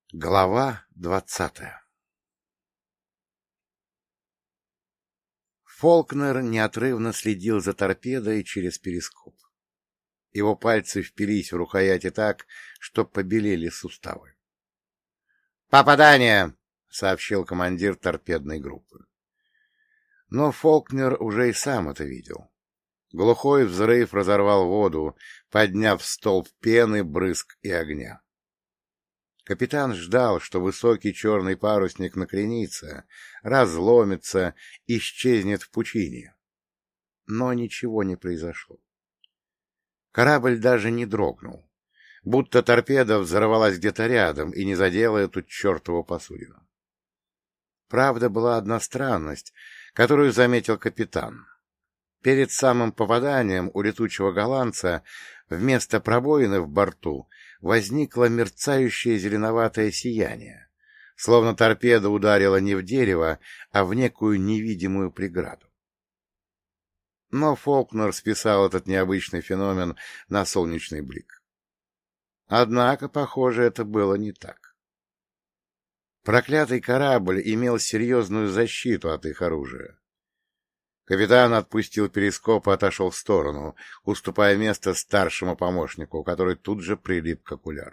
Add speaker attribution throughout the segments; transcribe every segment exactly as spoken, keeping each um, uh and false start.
Speaker 1: Глава двадцатая. Фолкнер неотрывно следил за торпедой через перископ. Его пальцы впились в рукояти так, что побелели суставы. «Попадание!» — сообщил командир торпедной группы. Но Фолкнер уже и сам это видел. Глухой взрыв разорвал воду, подняв столб пены, брызг и огня. Капитан ждал, что высокий черный парусник накренится, разломится, исчезнет в пучине. Но ничего не произошло. Корабль даже не дрогнул, будто торпеда взорвалась где-то рядом и не задела эту чертову посудину. Правда, была одна странность, которую заметил капитан. Перед самым попаданием у летучего голландца вместо пробоины в борту возникло мерцающее зеленоватое сияние, словно торпеда ударила не в дерево, а в некую невидимую преграду. Но Фолкнер списал этот необычный феномен на солнечный блик. Однако, похоже, это было не так. Проклятый корабль имел серьезную защиту от их оружия. Капитан отпустил перископ и отошел в сторону, уступая место старшему помощнику, который тут же прилип к окуляру.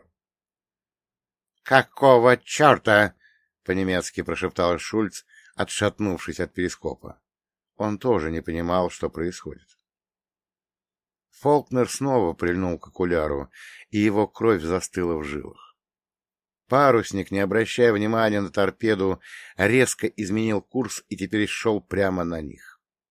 Speaker 1: — Какого черта? — по-немецки прошептал Шульц, отшатнувшись от перископа. Он тоже не понимал, что происходит. Фолкнер снова прильнул к окуляру, и его кровь застыла в жилах. Парусник, не обращая внимания на торпеду, резко изменил курс и теперь шел прямо на них.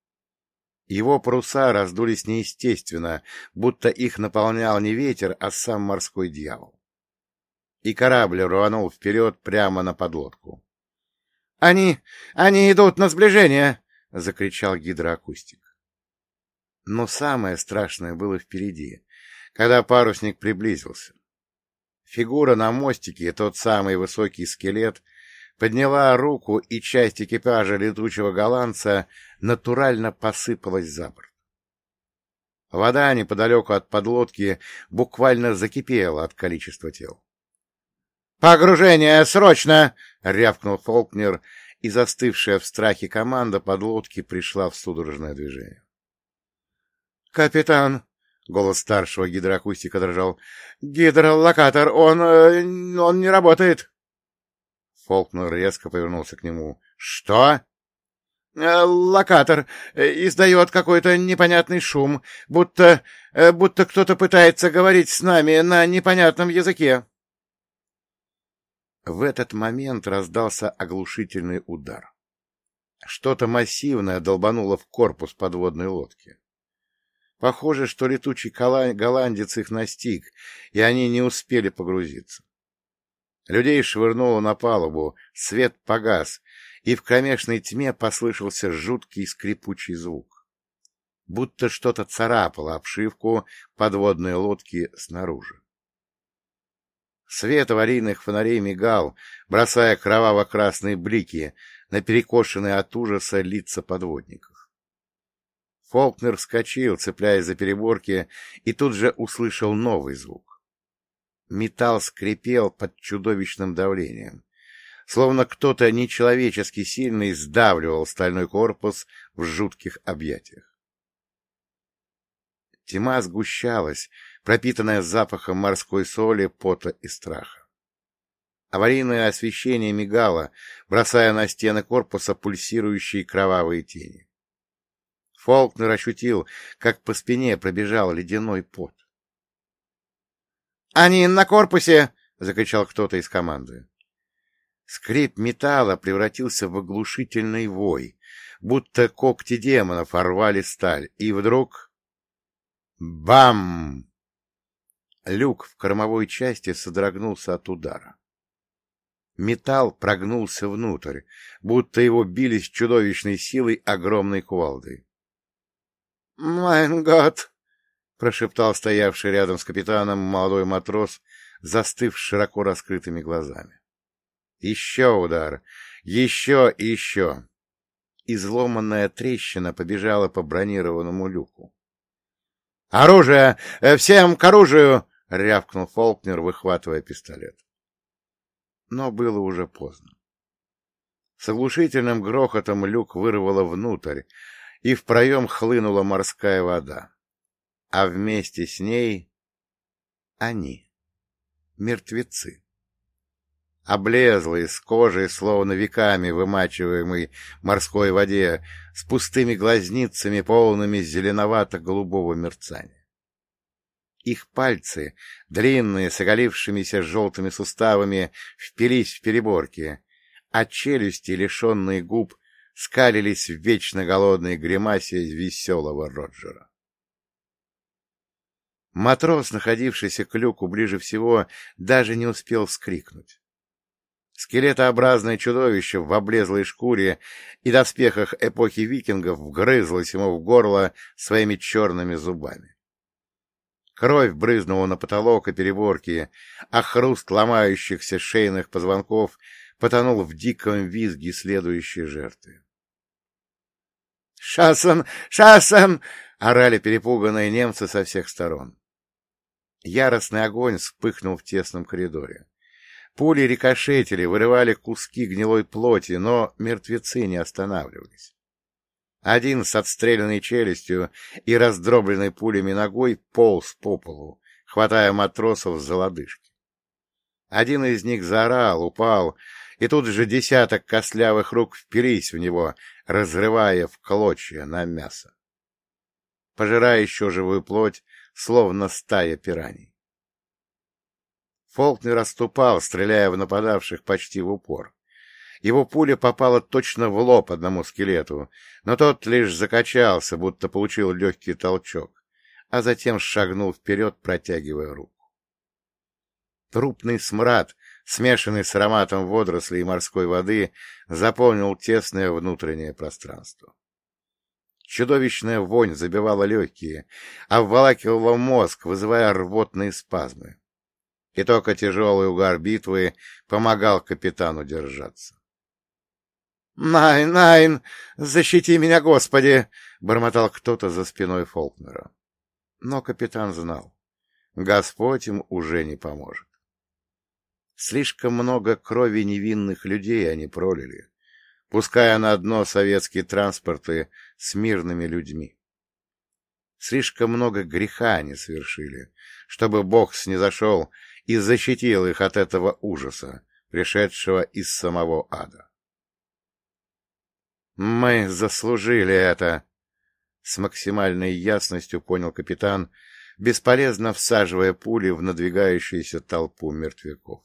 Speaker 1: Его паруса раздулись неестественно, будто их наполнял не ветер, а сам морской дьявол. И корабль рванул вперед прямо на подлодку. — Они... они идут на сближение! — закричал гидроакустик. Но самое страшное было впереди, когда парусник приблизился. Фигура на мостике, тот самый высокий скелет, подняла руку, и часть экипажа летучего голландца натурально посыпалась за борт. Вода неподалеку от подлодки буквально закипела от количества тел. «Погружение! Срочно!» — рявкнул Фолкнер, и застывшая в страхе команда подлодки пришла в судорожное движение. «Капитан!» — голос старшего гидроакустика дрожал. «Гидролокатор! Он... он не работает!» Фолкнер резко повернулся к нему. — Что? — Локатор издает какой-то непонятный шум, будто... будто кто-то пытается говорить с нами на непонятном языке. В этот момент раздался оглушительный удар. Что-то массивное долбануло в корпус подводной лодки. Похоже, что летучий голландец их настиг, и они не успели погрузиться. Людей швырнуло на палубу, свет погас, и в кромешной тьме послышался жуткий скрипучий звук. Будто что-то царапало обшивку подводной лодки снаружи. Свет аварийных фонарей мигал, бросая кроваво-красные блики на перекошенные от ужаса лица подводников. Фолкнер вскочил, цепляясь за переборки, и тут же услышал новый звук. Металл скрипел под чудовищным давлением, словно кто-то нечеловечески сильный сдавливал стальной корпус в жутких объятиях. Тьма сгущалась, пропитанная запахом морской соли, пота и страха. Аварийное освещение мигало, бросая на стены корпуса пульсирующие кровавые тени. Фолкнер ощутил, как по спине пробежал ледяной пот. «Они на корпусе!» — закричал кто-то из команды. Скрип металла превратился в оглушительный вой, будто когти демонов орвали сталь, и вдруг... Бам! Люк в кормовой части содрогнулся от удара. Металл прогнулся внутрь, будто его били с чудовищной силой огромной кувалдой. «Майн гад!» — прошептал стоявший рядом с капитаном молодой матрос, застыв с широко раскрытыми глазами. Еще удар! Еще и еще! Изломанная трещина побежала по бронированному люку. «Оружие! Всем к оружию!» — рявкнул Фолкнер, выхватывая пистолет. но было уже поздно. С оглушительным грохотом люк вырвало внутрь, и в проем хлынула морская вода. А вместе с ней они, мертвецы. Облезлые, с кожей, словно веками вымачиваемой в морской воде, с пустыми глазницами, полными зеленовато-голубого мерцания. Их пальцы, длинные, с оголившимися желтыми суставами, впились в переборки, а челюсти, лишенные губ, скалились в вечно голодной гримасе веселого Роджера. Матрос, находившийся к люку ближе всего, даже не успел вскрикнуть. Скелетообразное чудовище в облезлой шкуре и доспехах эпохи викингов вгрызлось ему в горло своими черными зубами. Кровь брызнула на потолок и переборки, а хруст ломающихся шейных позвонков потонул в диком визге следующей жертвы. «Шассан! Шассан!» — орали перепуганные немцы со всех сторон. Яростный огонь вспыхнул в тесном коридоре. Пули рикошетили, вырывали куски гнилой плоти, но мертвецы не останавливались. Один с отстрелянной челюстью и раздробленной пулями ногой полз по полу, хватая матросов за лодыжки. Один из них заорал, упал, и тут же десяток костлявых рук впились в него, разрывая в клочья на мясо, пожирая еще живую плоть, словно стая пираний. Фолкнер расступал, стреляя в нападавших почти в упор. Его пуля попала точно в лоб одному скелету, но тот лишь закачался, будто получил легкий толчок, а затем шагнул вперед, протягивая руку. Трупный смрад, смешанный с ароматом водорослей и морской воды, заполнил тесное внутреннее пространство. Чудовищная вонь забивала легкие, обволакивала мозг, вызывая рвотные спазмы. И только тяжелый угар битвы помогал капитану держаться. «Найн, Найн, защити меня, Господи!» — бормотал кто-то за спиной Фолкнера. Но капитан знал, Господь им уже не поможет. Слишком много крови невинных людей они пролили, пуская на дно советские транспорты с мирными людьми. Слишком много греха они совершили, чтобы Бог снизошел и защитил их от этого ужаса, пришедшего из самого ада. «Мы заслужили это!» — с максимальной ясностью понял капитан, бесполезно всаживая пули в надвигающуюся толпу мертвяков.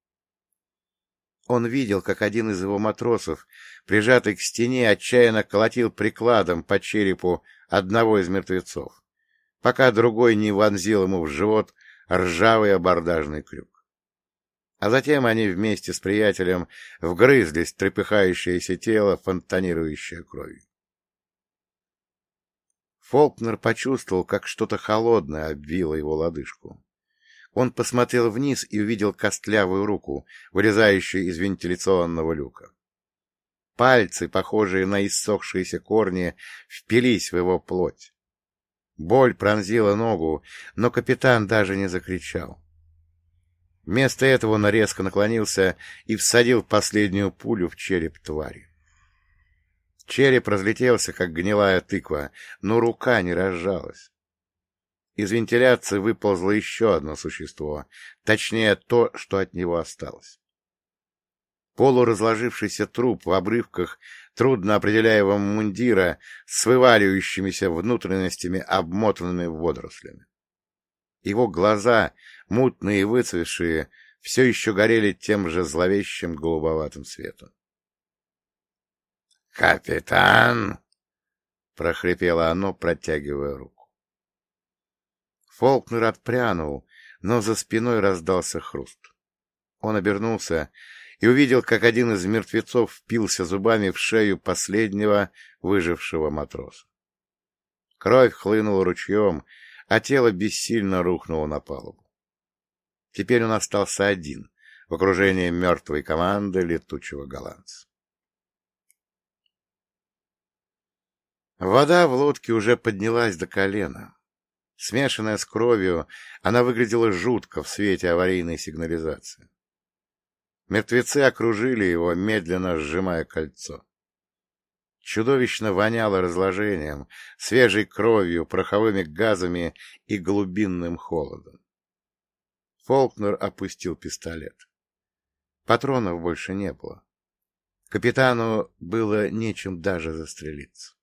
Speaker 1: Он видел, как один из его матросов, прижатый к стене, отчаянно колотил прикладом по черепу одного из мертвецов, пока другой не вонзил ему в живот ржавый абордажный крюк. А затем они вместе с приятелем вгрызлись в трепыхающееся тело, фонтанирующее кровью. Фолкнер почувствовал, как что-то холодное обвило его лодыжку. Он посмотрел вниз и увидел костлявую руку, вылезающую из вентиляционного люка. Пальцы, похожие на иссохшиеся корни, впились в его плоть. Боль пронзила ногу, но капитан даже не закричал. Вместо этого он резко наклонился и всадил последнюю пулю в череп твари. Череп разлетелся, как гнилая тыква, но рука не разжалась. Из вентиляции выползло еще одно существо, точнее то, что от него осталось. Полуразложившийся труп в обрывках трудно определяемого мундира с вываливающимися внутренностями, обмотанными водорослями. Его глаза, мутные и выцветшие, все еще горели тем же зловещим голубоватым светом. «Капитан!» — прохрипело оно, протягивая руку. Фолкнер отпрянул, но за спиной раздался хруст. Он обернулся и увидел, как один из мертвецов впился зубами в шею последнего выжившего матроса. Кровь хлынула ручьем, а тело бессильно рухнуло на палубу. Теперь он остался один в окружении мертвой команды летучего голландца. Вода в лодке уже поднялась до колена. Смешанная с кровью, она выглядела жутко в свете аварийной сигнализации. Мертвецы окружили его, медленно сжимая кольцо. Чудовищно воняло разложением, свежей кровью, пороховыми газами и глубинным холодом. Фолкнер опустил пистолет. Патронов больше не было. Капитану было нечем даже застрелиться.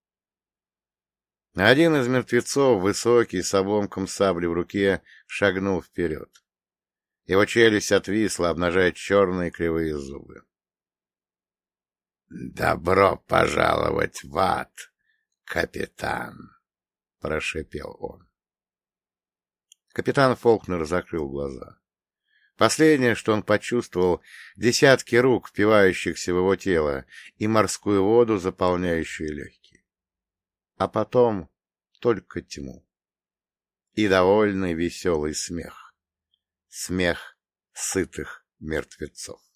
Speaker 1: Один из мертвецов, высокий, с обломком сабли в руке, шагнул вперед. Его челюсть отвисла, обнажая черные кривые зубы. — Добро пожаловать в ад, капитан! — прошепел он. Капитан Фолкнер закрыл глаза. Последнее, что он почувствовал, — десятки рук, впивающихся в его тело, и морскую воду, заполняющую легкие. А потом только тьму. И довольный веселый смех. Смех сытых мертвецов.